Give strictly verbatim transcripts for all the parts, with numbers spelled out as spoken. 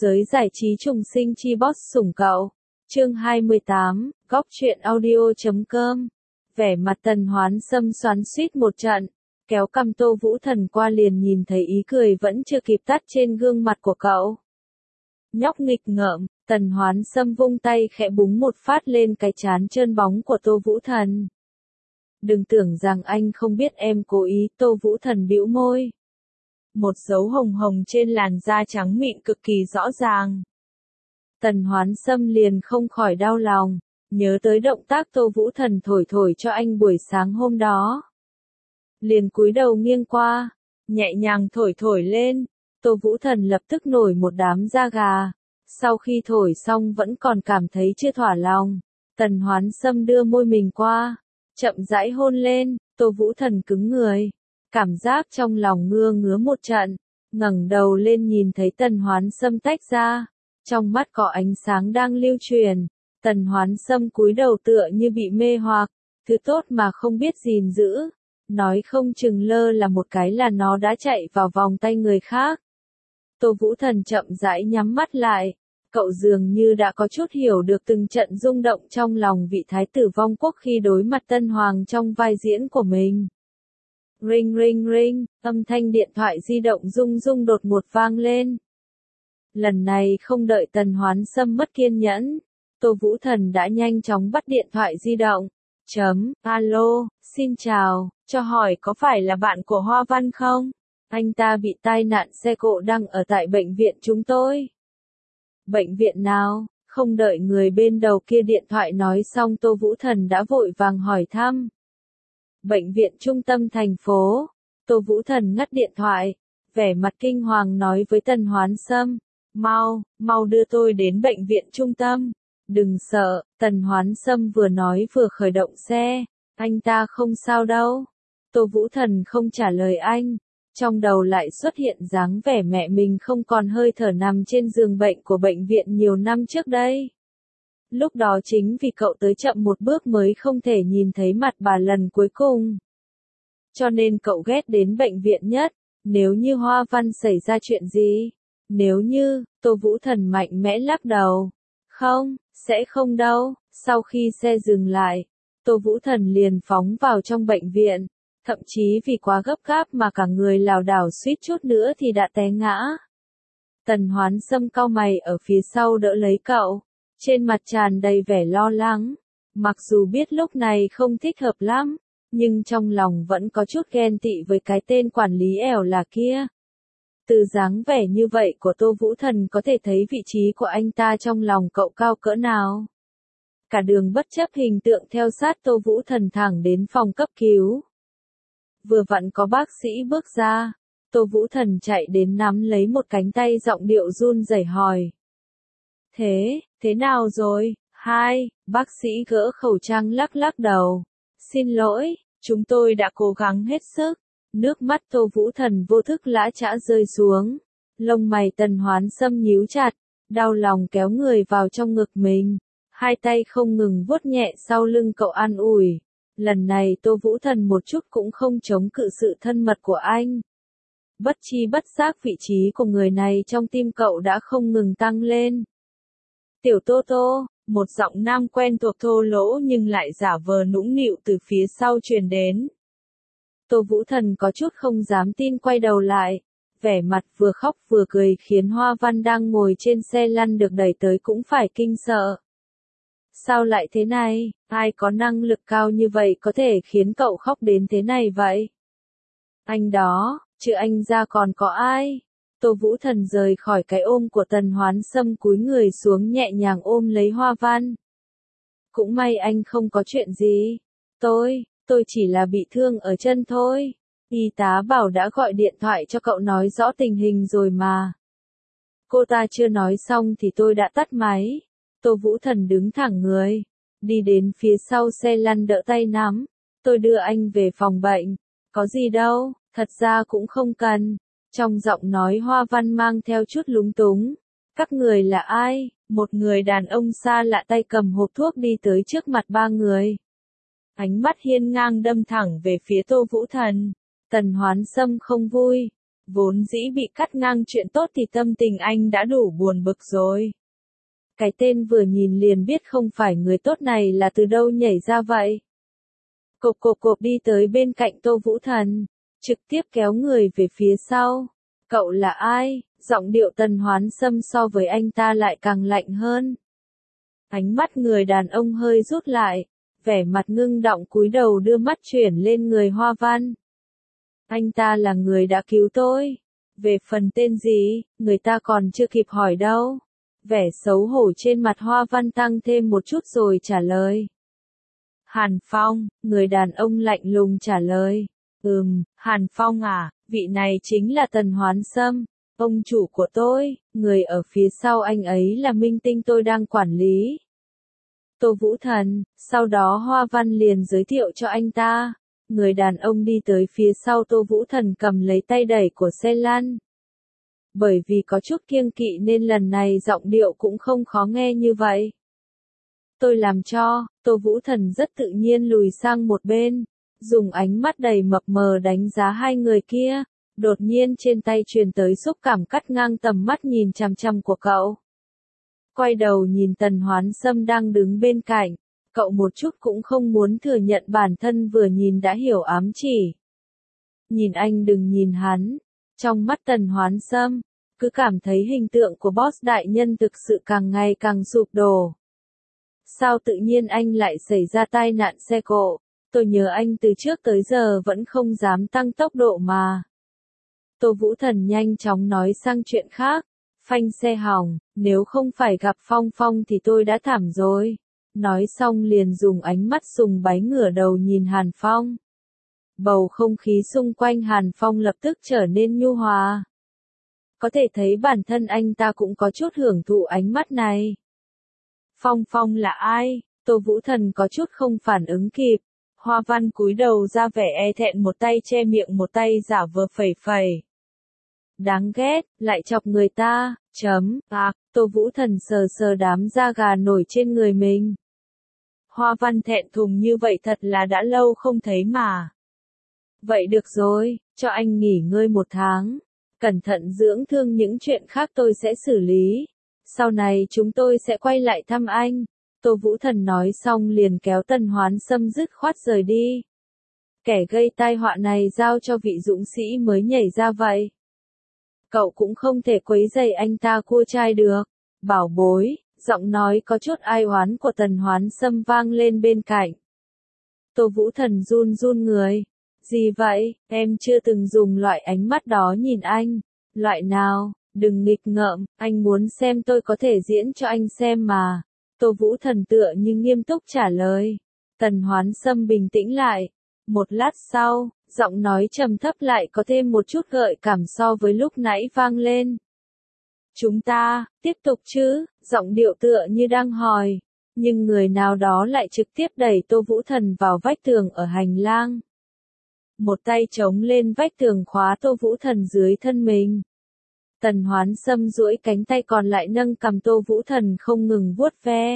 Giới giải trí trùng sinh chi boss sủng cậu. Chương hai mươi tám, góc truyện audio chấm com. Vẻ mặt Tần Hoán Sâm xoắn xuýt một trận, kéo cằm Tô Vũ Thần qua liền nhìn thấy ý cười vẫn chưa kịp tắt trên gương mặt của cậu. Nhóc nghịch ngợm, Tần Hoán Sâm vung tay khẽ búng một phát lên cái trán trơn bóng của Tô Vũ Thần. Đừng tưởng rằng anh không biết em cố ý, Tô Vũ Thần bĩu môi. Một dấu hồng hồng trên làn da trắng mịn cực kỳ rõ ràng. Tần Hoán Sâm liền không khỏi đau lòng, nhớ tới động tác Tô Vũ Thần thổi thổi cho anh buổi sáng hôm đó. Liền cúi đầu nghiêng qua, nhẹ nhàng thổi thổi lên, Tô Vũ Thần lập tức nổi một đám da gà. Sau khi thổi xong vẫn còn cảm thấy chưa thỏa lòng, Tần Hoán Sâm đưa môi mình qua, chậm rãi hôn lên, Tô Vũ Thần cứng người. Cảm giác trong lòng ngưa ngứa một trận, ngẩng đầu lên nhìn thấy Tần Hoán Sâm tách ra, trong mắt có ánh sáng đang lưu truyền. Tần Hoán Sâm cúi đầu tựa như bị mê hoặc, thứ tốt mà không biết gìn giữ, nói không chừng lơ là một cái là nó đã chạy vào vòng tay người khác. Tô Vũ Thần chậm rãi nhắm mắt lại, cậu dường như đã có chút hiểu được từng trận rung động trong lòng vị thái tử vong quốc khi đối mặt Tân Hoàng trong vai diễn của mình. Ring ring ring, âm thanh điện thoại di động rung rung đột ngột vang lên. Lần này không đợi Tần Hoán Sâm mất kiên nhẫn, Tô Vũ Thần đã nhanh chóng bắt điện thoại di động. Chấm, alo, xin chào, cho hỏi có phải là bạn của Hoa Văn không? Anh ta bị tai nạn xe cộ đang ở tại bệnh viện chúng tôi. Bệnh viện nào? Không đợi người bên đầu kia điện thoại nói xong Tô Vũ Thần đã vội vàng hỏi thăm. Bệnh viện trung tâm thành phố. Tô Vũ Thần ngắt điện thoại, vẻ mặt kinh hoàng nói với Tần Hoán Sâm, mau, mau đưa tôi đến bệnh viện trung tâm. Đừng sợ, Tần Hoán Sâm vừa nói vừa khởi động xe, anh ta không sao đâu. Tô Vũ Thần không trả lời anh, trong đầu lại xuất hiện dáng vẻ mẹ mình không còn hơi thở nằm trên giường bệnh của bệnh viện nhiều năm trước đây. Lúc đó chính vì cậu tới chậm một bước mới không thể nhìn thấy mặt bà lần cuối cùng. Cho nên cậu ghét đến bệnh viện nhất, nếu như Hoa Văn xảy ra chuyện gì. Nếu như, Tô Vũ Thần mạnh mẽ lắc đầu. Không, sẽ không đâu. Sau khi xe dừng lại, Tô Vũ Thần liền phóng vào trong bệnh viện. Thậm chí vì quá gấp gáp mà cả người lảo đảo suýt chút nữa thì đã té ngã. Tần Hoán Sâm cau mày ở phía sau đỡ lấy cậu. Trên mặt tràn đầy vẻ lo lắng, mặc dù biết lúc này không thích hợp lắm, nhưng trong lòng vẫn có chút ghen tị với cái tên quản lý ẻo là kia. Từ dáng vẻ như vậy của Tô Vũ Thần có thể thấy vị trí của anh ta trong lòng cậu cao cỡ nào. Cả đường bất chấp hình tượng theo sát Tô Vũ Thần thẳng đến phòng cấp cứu. Vừa vặn có bác sĩ bước ra, Tô Vũ Thần chạy đến nắm lấy một cánh tay giọng điệu run rẩy hỏi. Thế, thế nào rồi? Hai, bác sĩ gỡ khẩu trang lắc lắc đầu. Xin lỗi, chúng tôi đã cố gắng hết sức. Nước mắt Tô Vũ Thần vô thức lã chã rơi xuống. Lông mày Tần Hoán Sâm nhíu chặt, đau lòng kéo người vào trong ngực mình. Hai tay không ngừng vuốt nhẹ sau lưng cậu an ủi. Lần này Tô Vũ Thần một chút cũng không chống cự sự thân mật của anh. Bất chi bất giác vị trí của người này trong tim cậu đã không ngừng tăng lên. Tiểu Tô Tô, một giọng nam quen thuộc thô lỗ nhưng lại giả vờ nũng nịu từ phía sau truyền đến. Tô Vũ Thần có chút không dám tin quay đầu lại, vẻ mặt vừa khóc vừa cười khiến Hoa Văn đang ngồi trên xe lăn được đẩy tới cũng phải kinh sợ. Sao lại thế này, ai có năng lực cao như vậy có thể khiến cậu khóc đến thế này vậy? Anh đó, chứ anh ra còn có ai? Tô Vũ Thần rời khỏi cái ôm của Tần Hoán Sâm cúi người xuống nhẹ nhàng ôm lấy Hoa Văn. Cũng may anh không có chuyện gì. Tôi, tôi chỉ là bị thương ở chân thôi. Y tá bảo đã gọi điện thoại cho cậu nói rõ tình hình rồi mà. Cô ta chưa nói xong thì tôi đã tắt máy. Tô Vũ Thần đứng thẳng người, đi đến phía sau xe lăn đỡ tay nắm. Tôi đưa anh về phòng bệnh. Có gì đâu, thật ra cũng không cần. Trong giọng nói Hoa Văn mang theo chút lúng túng. Các người là ai? Một người đàn ông xa lạ tay cầm hộp thuốc đi tới trước mặt ba người. Ánh mắt hiên ngang đâm thẳng về phía Tô Vũ Thần. Tần Hoán Sâm không vui. Vốn dĩ bị cắt ngang chuyện tốt thì tâm tình anh đã đủ buồn bực rồi. Cái tên vừa nhìn liền biết không phải người tốt này là từ đâu nhảy ra vậy. Cộp cộp cộp đi tới bên cạnh Tô Vũ Thần, trực tiếp kéo người về phía sau. Cậu là ai? Giọng điệu Tần Hoán Sâm so với anh ta lại càng lạnh hơn. Ánh mắt người đàn ông hơi rút lại, vẻ mặt ngưng động cúi đầu đưa mắt chuyển lên người Hoa Văn. Anh ta là người đã cứu tôi. Về phần tên gì, người ta còn chưa kịp hỏi đâu. Vẻ xấu hổ trên mặt Hoa Văn tăng thêm một chút rồi trả lời. Hàn Phong, người đàn ông lạnh lùng trả lời. Ừm, Hàn Phong à, vị này chính là Tần Hoán Sâm, ông chủ của tôi, người ở phía sau anh ấy là minh tinh tôi đang quản lý. Tô Vũ Thần, sau đó Hoa Văn liền giới thiệu cho anh ta. Người đàn ông đi tới phía sau Tô Vũ Thần cầm lấy tay đẩy của xe lăn. Bởi vì có chút kiêng kỵ nên lần này giọng điệu cũng không khó nghe như vậy. Tôi làm cho, Tô Vũ Thần rất tự nhiên lùi sang một bên, dùng ánh mắt đầy mập mờ đánh giá hai người kia, đột nhiên trên tay truyền tới xúc cảm cắt ngang tầm mắt nhìn chằm chằm của cậu. Quay đầu nhìn Tần Hoán Sâm đang đứng bên cạnh, cậu một chút cũng không muốn thừa nhận bản thân vừa nhìn đã hiểu ám chỉ. Nhìn anh đừng nhìn hắn, trong mắt Tần Hoán Sâm, cứ cảm thấy hình tượng của boss đại nhân thực sự càng ngày càng sụp đổ. Sao tự nhiên anh lại xảy ra tai nạn xe cộ, tôi nhớ anh từ trước tới giờ vẫn không dám tăng tốc độ mà. Tô Vũ Thần nhanh chóng nói sang chuyện khác, phanh xe hỏng, nếu không phải gặp Phong Phong thì tôi đã thảm rồi. Nói xong liền dùng ánh mắt sùng bái ngửa đầu nhìn Hàn Phong. Bầu không khí xung quanh Hàn Phong lập tức trở nên nhu hòa. Có thể thấy bản thân anh ta cũng có chút hưởng thụ ánh mắt này. Phong Phong là ai? Tô Vũ Thần có chút không phản ứng kịp. Hoa Văn cúi đầu ra vẻ e thẹn một tay che miệng một tay giả vờ phẩy phẩy. Đáng ghét, lại chọc người ta, chấm, à, Tô Vũ Thần sờ sờ đám da gà nổi trên người mình. Hoa Văn thẹn thùng như vậy thật là đã lâu không thấy mà. Vậy được rồi, cho anh nghỉ ngơi một tháng. Cẩn thận dưỡng thương, những chuyện khác tôi sẽ xử lý. Sau này chúng tôi sẽ quay lại thăm anh. Tô Vũ Thần nói xong liền kéo Tần Hoán Sâm dứt khoát rời đi. Kẻ gây tai họa này giao cho vị dũng sĩ mới nhảy ra vậy. Cậu cũng không thể quấy rầy anh ta cua trai được. Bảo bối, giọng nói có chút ai oán của Tần Hoán Sâm vang lên bên cạnh. Tô Vũ Thần run run người. Gì vậy, em chưa từng dùng loại ánh mắt đó nhìn anh. Loại nào, đừng nghịch ngợm, anh muốn xem tôi có thể diễn cho anh xem mà. Tô Vũ Thần tựa như nghiêm túc trả lời. Tần Hoán Sâm bình tĩnh lại. Một lát sau, giọng nói trầm thấp lại có thêm một chút gợi cảm so với lúc nãy vang lên. Chúng ta, tiếp tục chứ, giọng điệu tựa như đang hỏi. Nhưng người nào đó lại trực tiếp đẩy Tô Vũ Thần vào vách tường ở hành lang. Một tay chống lên vách tường khóa Tô Vũ Thần dưới thân mình. Tần Hoán Sâm duỗi cánh tay còn lại nâng cằm Tô Vũ Thần không ngừng vuốt ve.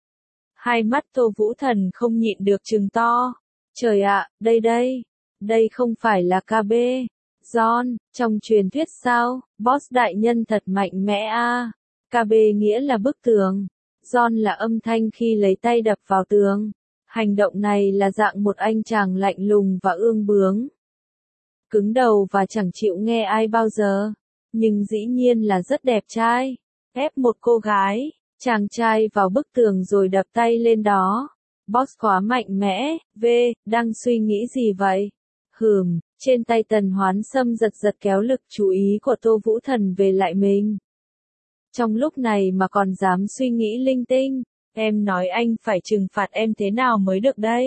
Hai mắt Tô Vũ Thần không nhịn được trừng to. Trời ạ, đây đây, đây không phải là ca bê. John, trong truyền thuyết sao, boss đại nhân thật mạnh mẽ a. À. ca bê nghĩa là bức tường. John là âm thanh khi lấy tay đập vào tường. Hành động này là dạng một anh chàng lạnh lùng và ương bướng. Cứng đầu và chẳng chịu nghe ai bao giờ. Nhưng dĩ nhiên là rất đẹp trai. Ép một cô gái, chàng trai vào bức tường rồi đập tay lên đó. Boss quá mạnh mẽ, V, đang suy nghĩ gì vậy? Hừm, trên tay Tần Hoán Sâm giật giật kéo lực chú ý của Tô Vũ Thần về lại mình. Trong lúc này mà còn dám suy nghĩ linh tinh, em nói anh phải trừng phạt em thế nào mới được đây?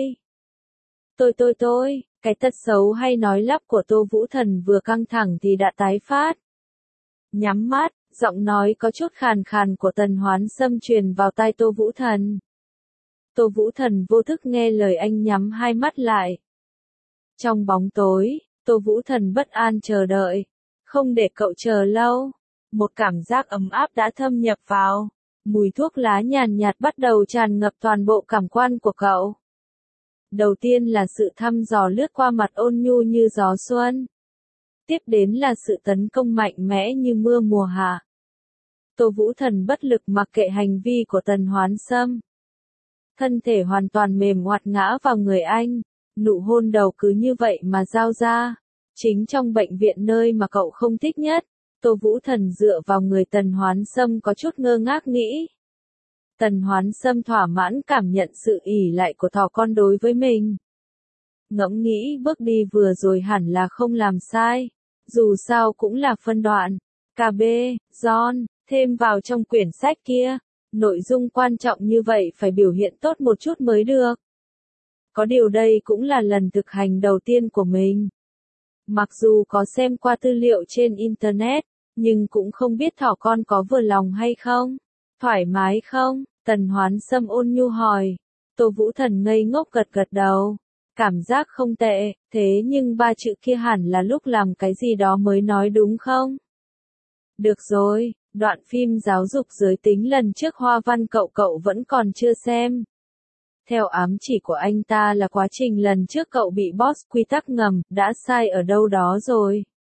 Tôi tôi tôi, cái tật xấu hay nói lắp của Tô Vũ Thần vừa căng thẳng thì đã tái phát. Nhắm mắt, giọng nói có chút khàn khàn của Tần Hoán Sâm truyền vào tai Tô Vũ Thần. Tô Vũ Thần vô thức nghe lời anh nhắm hai mắt lại. Trong bóng tối, Tô Vũ Thần bất an chờ đợi. Không để cậu chờ lâu. Một cảm giác ấm áp đã thâm nhập vào. Mùi thuốc lá nhàn nhạt bắt đầu tràn ngập toàn bộ cảm quan của cậu. Đầu tiên là sự thăm dò lướt qua mặt ôn nhu như gió xuân. Tiếp đến là sự tấn công mạnh mẽ như mưa mùa hạ. Tô Vũ Thần bất lực mặc kệ hành vi của Tần Hoán Sâm. Thân thể hoàn toàn mềm oặt ngã vào người anh, nụ hôn đầu cứ như vậy mà giao ra. Chính trong bệnh viện nơi mà cậu không thích nhất, Tô Vũ Thần dựa vào người Tần Hoán Sâm có chút ngơ ngác nghĩ. Tần Hoán Sâm thỏa mãn cảm nhận sự ỷ lại của thỏ con đối với mình. Ngẫm nghĩ bước đi vừa rồi hẳn là không làm sai, dù sao cũng là phân đoạn. ca bê, John, thêm vào trong quyển sách kia, nội dung quan trọng như vậy phải biểu hiện tốt một chút mới được. Có điều đây cũng là lần thực hành đầu tiên của mình. Mặc dù có xem qua tư liệu trên Internet, nhưng cũng không biết thỏ con có vừa lòng hay không. Thoải mái không? Tần Hoán Sâm ôn nhu hỏi. Tô Vũ Thần ngây ngốc gật gật đầu. Cảm giác không tệ, thế nhưng ba chữ kia hẳn là lúc làm cái gì đó mới nói đúng không? Được rồi, đoạn phim giáo dục giới tính lần trước Hoa Văn cậu cậu vẫn còn chưa xem. Theo ám chỉ của anh ta là quá trình lần trước cậu bị boss quy tắc ngầm, đã sai ở đâu đó rồi.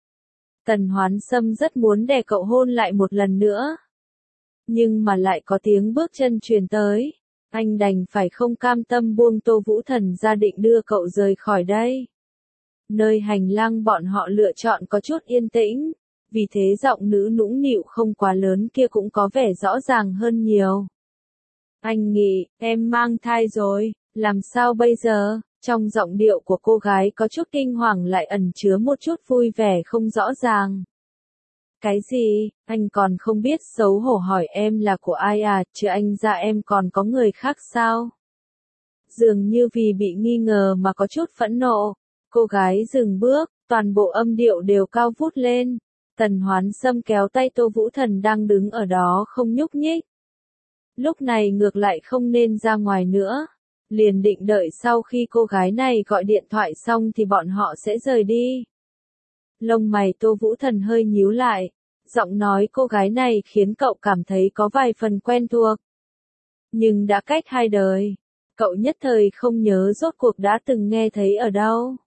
Tần Hoán Sâm rất muốn đè cậu hôn lại một lần nữa. Nhưng mà lại có tiếng bước chân truyền tới. Anh đành phải không cam tâm buông Tô Vũ Thần ra định đưa cậu rời khỏi đây. Nơi hành lang bọn họ lựa chọn có chút yên tĩnh, vì thế giọng nữ nũng nịu không quá lớn kia cũng có vẻ rõ ràng hơn nhiều. Anh nghĩ, em mang thai rồi, làm sao bây giờ? Trong giọng điệu của cô gái có chút kinh hoàng lại ẩn chứa một chút vui vẻ không rõ ràng. Cái gì, anh còn không biết xấu hổ hỏi em là của ai à, chứ anh ra em còn có người khác sao? Dường như vì bị nghi ngờ mà có chút phẫn nộ, cô gái dừng bước, toàn bộ âm điệu đều cao vút lên. Tần Hoán Sâm kéo tay Tô Vũ Thần đang đứng ở đó không nhúc nhích. Lúc này ngược lại không nên ra ngoài nữa. Liền định đợi sau khi cô gái này gọi điện thoại xong thì bọn họ sẽ rời đi. Lông mày Tô Vũ Thần hơi nhíu lại. Giọng nói cô gái này khiến cậu cảm thấy có vài phần quen thuộc. Nhưng đã cách hai đời. Cậu nhất thời không nhớ rốt cuộc đã từng nghe thấy ở đâu.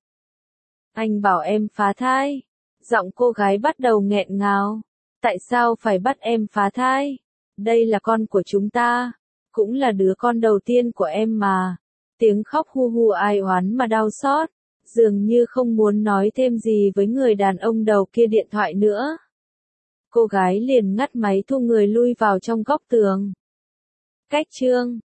Anh bảo em phá thai. Giọng cô gái bắt đầu nghẹn ngào. Tại sao phải bắt em phá thai? Đây là con của chúng ta. Cũng là đứa con đầu tiên của em mà. Tiếng khóc hu hu ai oán mà đau xót. Dường như không muốn nói thêm gì với người đàn ông đầu kia điện thoại nữa. Cô gái liền ngắt máy thu người lui vào trong góc tường. Cách chương